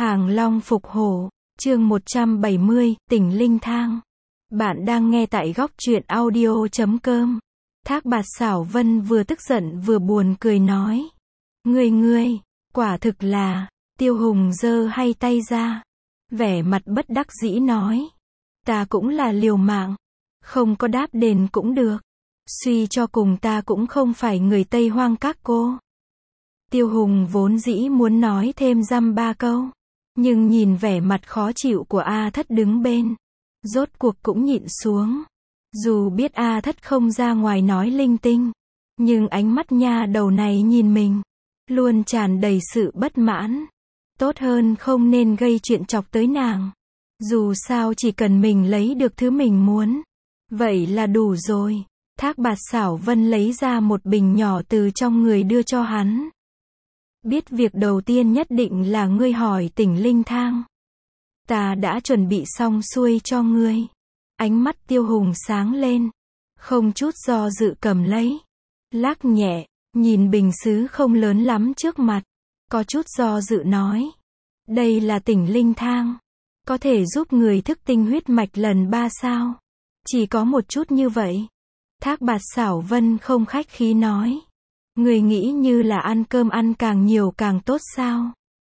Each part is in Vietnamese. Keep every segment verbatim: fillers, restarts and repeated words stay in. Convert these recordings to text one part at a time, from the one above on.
Hàng Long phục hổ, chương một trăm bảy mươi, Tỉnh Linh Thang. Bạn đang nghe tại góc truyện audio chấm com. Thác Bạt Xảo Vân vừa tức giận vừa buồn cười nói. Ngươi ngươi, quả thực là, Tiêu Hùng giơ hai tay ra. Vẻ mặt bất đắc dĩ nói. Ta cũng là liều mạng. Không có đáp đền cũng được. Suy cho cùng ta cũng không phải người Tây Hoang các cô. Tiêu Hùng vốn dĩ muốn nói thêm dăm ba câu. Nhưng nhìn vẻ mặt khó chịu của A Thất đứng bên. Rốt cuộc cũng nhịn xuống. Dù biết A Thất không ra ngoài nói linh tinh. Nhưng ánh mắt nha đầu này nhìn mình. Luôn tràn đầy sự bất mãn. Tốt hơn không nên gây chuyện chọc tới nàng. Dù sao chỉ cần mình lấy được thứ mình muốn. Vậy là đủ rồi. Thác Bạt Xảo Vân lấy ra một bình nhỏ từ trong người đưa cho hắn. Biết việc đầu tiên nhất định là ngươi hỏi Tỉnh Linh Thang. Ta đã chuẩn bị xong xuôi cho ngươi. Ánh mắt Tiêu Hùng sáng lên. Không chút do dự cầm lấy. Lắc nhẹ, nhìn bình sứ không lớn lắm trước mặt. Có chút do dự nói. Đây là Tỉnh Linh Thang. Có thể giúp người thức tinh huyết mạch lần ba sao. Chỉ có một chút như vậy. Thác Bạt Xảo Vân không khách khí nói. Người nghĩ như là ăn cơm ăn càng nhiều càng tốt sao?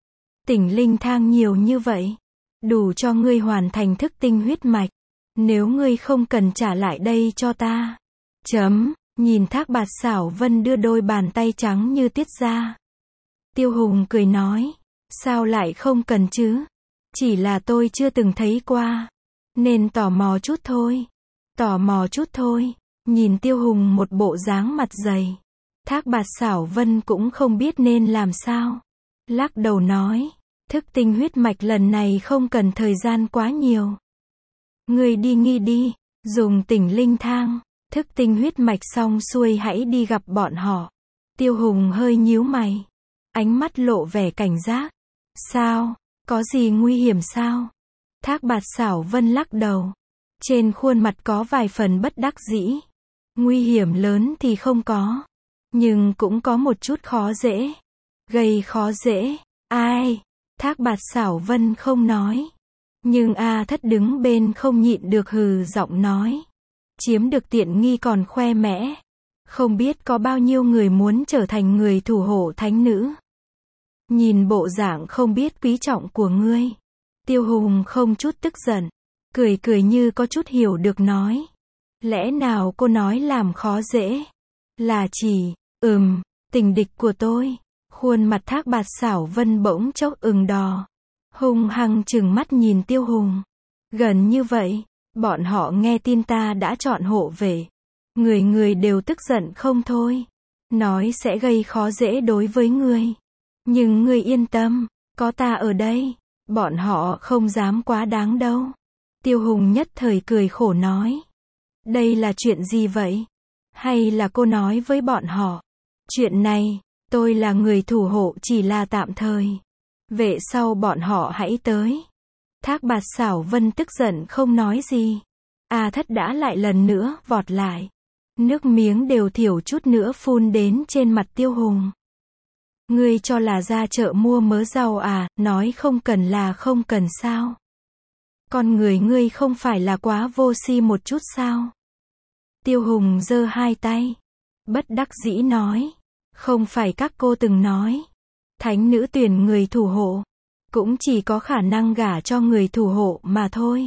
Tỉnh Linh Thang nhiều như vậy. Đủ cho ngươi hoàn thành thức tinh huyết mạch. Nếu ngươi không cần trả lại đây cho ta. Chấm, nhìn Thác Bạt Xảo Vân đưa đôi bàn tay trắng như tiết ra. Tiêu Hùng cười nói. Sao lại không cần chứ? Chỉ là tôi chưa từng thấy qua. Nên tò mò chút thôi. Tò mò chút thôi. Nhìn Tiêu Hùng một bộ dáng mặt dày. Thác Bạt Xảo Vân cũng không biết nên làm sao. Lắc đầu nói. Thức tinh huyết mạch lần này không cần thời gian quá nhiều. Ngươi đi nghi đi. Dùng Tỉnh Linh Thang. Thức tinh huyết mạch xong xuôi hãy đi gặp bọn họ. Tiêu Hùng hơi nhíu mày. Ánh mắt lộ vẻ cảnh giác. Sao? Có gì nguy hiểm sao? Thác Bạt Xảo Vân lắc đầu. Trên khuôn mặt có vài phần bất đắc dĩ. Nguy hiểm lớn thì không có. Nhưng cũng có một chút khó dễ. Gây khó dễ. Ai? Thác Bạt Xảo Vân không nói. Nhưng A Thất đứng bên không nhịn được hừ giọng nói. Chiếm được tiện nghi còn khoe mẽ. Không biết có bao nhiêu người muốn trở thành người thủ hộ thánh nữ. Nhìn bộ dạng không biết quý trọng của ngươi. Tiêu Hùng không chút tức giận. Cười cười như có chút hiểu được nói. Lẽ nào cô nói làm khó dễ? Là chỉ, ừm, tình địch của tôi. Khuôn mặt Thác Bạt Xảo Vân bỗng chốc ửng đỏ. Hung hăng trừng mắt nhìn Tiêu Hùng. Gần như vậy, bọn họ nghe tin ta đã chọn hộ về. Người người đều tức giận không thôi. Nói sẽ gây khó dễ đối với ngươi. Nhưng ngươi yên tâm, có ta ở đây. Bọn họ không dám quá đáng đâu. Tiêu Hùng nhất thời cười khổ nói. Đây là chuyện gì vậy? Hay là cô nói với bọn họ? Chuyện này, tôi là người thủ hộ chỉ là tạm thời. Về sau bọn họ hãy tới. Thác Bạt Xảo Vân tức giận không nói gì. A Thất đã lại lần nữa vọt lại. Nước miếng đều thiểu chút nữa phun đến trên mặt Tiêu Hùng. Ngươi cho là ra chợ mua mớ rau à, nói không cần là không cần sao? Con người ngươi không phải là quá vô si một chút sao? Tiêu Hùng giơ hai tay. Bất đắc dĩ nói. Không phải các cô từng nói. Thánh nữ tuyển người thủ hộ. Cũng chỉ có khả năng gả cho người thủ hộ mà thôi.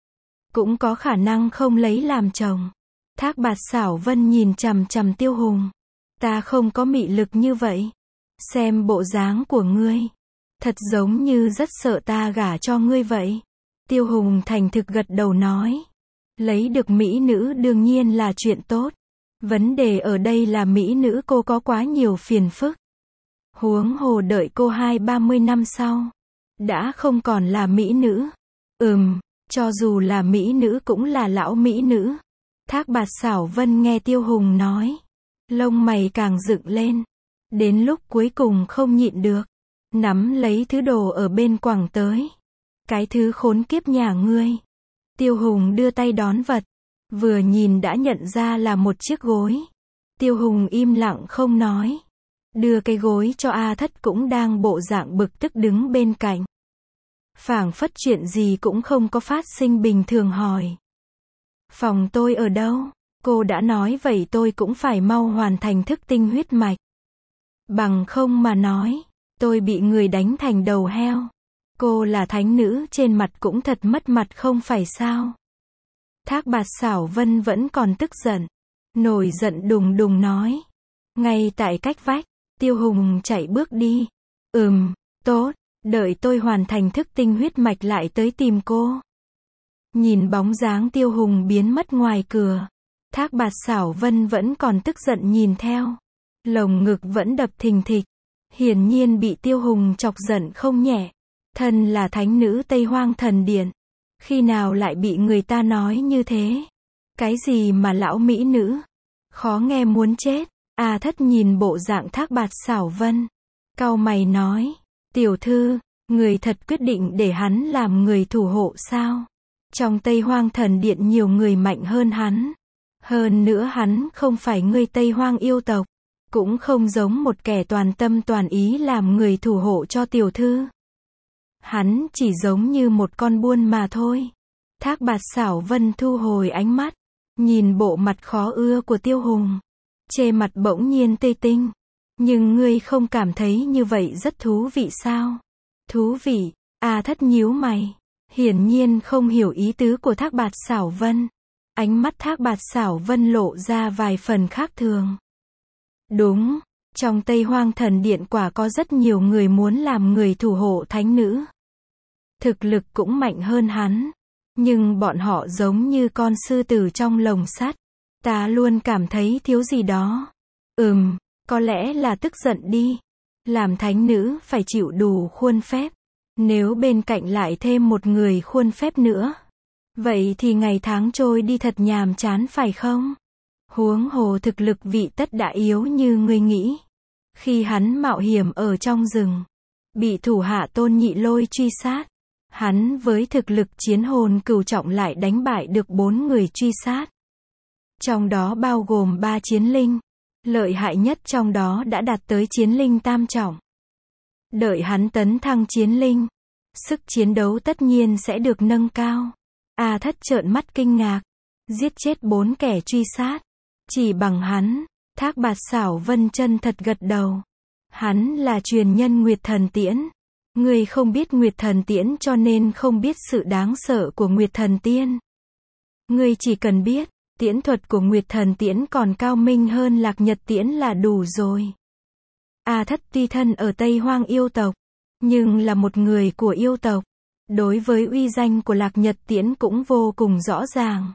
Cũng có khả năng không lấy làm chồng. Thác Bạt Xảo Vân nhìn chằm chằm Tiêu Hùng. Ta không có mị lực như vậy. Xem bộ dáng của ngươi. Thật giống như rất sợ ta gả cho ngươi vậy. Tiêu Hùng thành thực gật đầu nói. Lấy được mỹ nữ đương nhiên là chuyện tốt. Vấn đề ở đây là mỹ nữ cô có quá nhiều phiền phức. Huống hồ đợi cô hai ba mươi năm sau. Đã không còn là mỹ nữ. Ừm, cho dù là mỹ nữ cũng là lão mỹ nữ. Thác Bạt Xảo Vân nghe Tiêu Hùng nói. Lông mày càng dựng lên. Đến lúc cuối cùng không nhịn được. Nắm lấy thứ đồ ở bên quẳng tới. Cái thứ khốn kiếp nhà ngươi. Tiêu Hùng đưa tay đón vật. Vừa nhìn đã nhận ra là một chiếc gối. Tiêu Hùng im lặng không nói. Đưa cái gối cho A Thất cũng đang bộ dạng bực tức đứng bên cạnh. phảng phất chuyện gì cũng không có phát sinh bình thường hỏi. Phòng tôi ở đâu? Cô đã nói vậy tôi cũng phải mau hoàn thành thức tinh huyết mạch. Bằng không mà nói, tôi bị người đánh thành đầu heo. Cô là thánh nữ trên mặt cũng thật mất mặt không phải sao? Thác Bạt Xảo Vân vẫn còn tức giận. Nổi giận đùng đùng nói. Ngay tại cách vách, Tiêu Hùng chạy bước đi. Ừm, tốt, đợi tôi hoàn thành thức tinh huyết mạch lại tới tìm cô. Nhìn bóng dáng Tiêu Hùng biến mất ngoài cửa. Thác Bạt Xảo Vân vẫn còn tức giận nhìn theo. Lồng ngực vẫn đập thình thịch. Hiển nhiên bị Tiêu Hùng chọc giận không nhẹ. Thân là thánh nữ Tây Hoang Thần Điện. Khi nào lại bị người ta nói như thế? Cái gì mà lão mỹ nữ? Khó nghe muốn chết. A Thất nhìn bộ dạng Thác Bạt Xảo Vân. Cau mày nói. Tiểu thư, người thật quyết định để hắn làm người thủ hộ sao? Trong Tây Hoang Thần Điện nhiều người mạnh hơn hắn. Hơn nữa hắn không phải người Tây Hoang yêu tộc. Cũng không giống một kẻ toàn tâm toàn ý làm người thủ hộ cho tiểu thư. Hắn chỉ giống như một con buôn mà thôi. Thác Bạt Xảo Vân thu hồi ánh mắt. Nhìn bộ mặt khó ưa của Tiêu Hùng. Chê mặt bỗng nhiên tê tinh. Nhưng ngươi không cảm thấy như vậy rất thú vị sao? Thú vị, A Thất nhíu mày. Hiển nhiên không hiểu ý tứ của Thác Bạt Xảo Vân. Ánh mắt Thác Bạt Xảo Vân lộ ra vài phần khác thường. Đúng, trong Tây Hoang Thần Điện quả có rất nhiều người muốn làm người thủ hộ thánh nữ. Thực lực cũng mạnh hơn hắn. Nhưng bọn họ giống như con sư tử trong lồng sắt. Ta luôn cảm thấy thiếu gì đó. Ừm, có lẽ là tức giận đi. Làm thánh nữ phải chịu đủ khuôn phép. Nếu bên cạnh lại thêm một người khuôn phép nữa. Vậy thì ngày tháng trôi đi thật nhàm chán phải không? Huống hồ thực lực vị tất đã yếu như ngươi nghĩ. Khi hắn mạo hiểm ở trong rừng. Bị thủ hạ Tôn Nhị Lôi truy sát. Hắn với thực lực chiến hồn cửu trọng lại đánh bại được bốn người truy sát. Trong đó bao gồm ba chiến linh. Lợi hại nhất trong đó đã đạt tới chiến linh tam trọng. Đợi hắn tấn thăng chiến linh. Sức chiến đấu tất nhiên sẽ được nâng cao. A Thất trợn mắt kinh ngạc. Giết chết bốn kẻ truy sát. Chỉ bằng hắn. Thác Bạt Xảo Vân chân thật gật đầu. Hắn là truyền nhân Nguyệt Thần Tiễn. Ngươi không biết Nguyệt Thần Tiễn cho nên không biết sự đáng sợ của Nguyệt Thần Tiên. Ngươi chỉ cần biết, tiễn thuật của Nguyệt Thần Tiễn còn cao minh hơn Lạc Nhật Tiễn là đủ rồi. A Thất tuy thân ở Tây Hoang yêu tộc, nhưng là một người của yêu tộc. Đối với uy danh của Lạc Nhật Tiễn cũng vô cùng rõ ràng.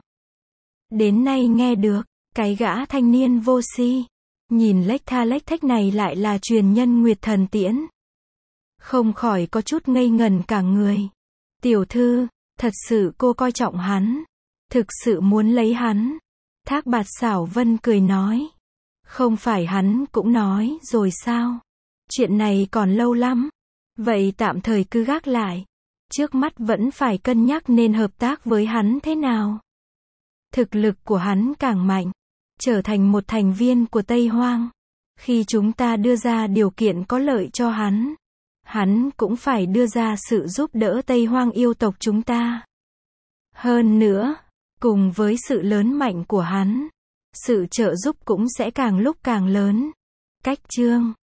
Đến nay nghe được, cái gã thanh niên vô si, nhìn lếch tha lếch thách này lại là truyền nhân Nguyệt Thần Tiễn. Không khỏi có chút ngây ngẩn cả người. Tiểu thư, thật sự cô coi trọng hắn. Thực sự muốn lấy hắn. Thác Bạt Xảo Vân cười nói. Không phải hắn cũng nói rồi sao? Chuyện này còn lâu lắm. Vậy tạm thời cứ gác lại. Trước mắt vẫn phải cân nhắc nên hợp tác với hắn thế nào. Thực lực của hắn càng mạnh. Trở thành một thành viên của Tây Hoang. Khi chúng ta đưa ra điều kiện có lợi cho hắn. Hắn cũng phải đưa ra sự giúp đỡ Tây Hoang yêu tộc chúng ta. Hơn nữa, cùng với sự lớn mạnh của hắn, sự trợ giúp cũng sẽ càng lúc càng lớn. Cách chương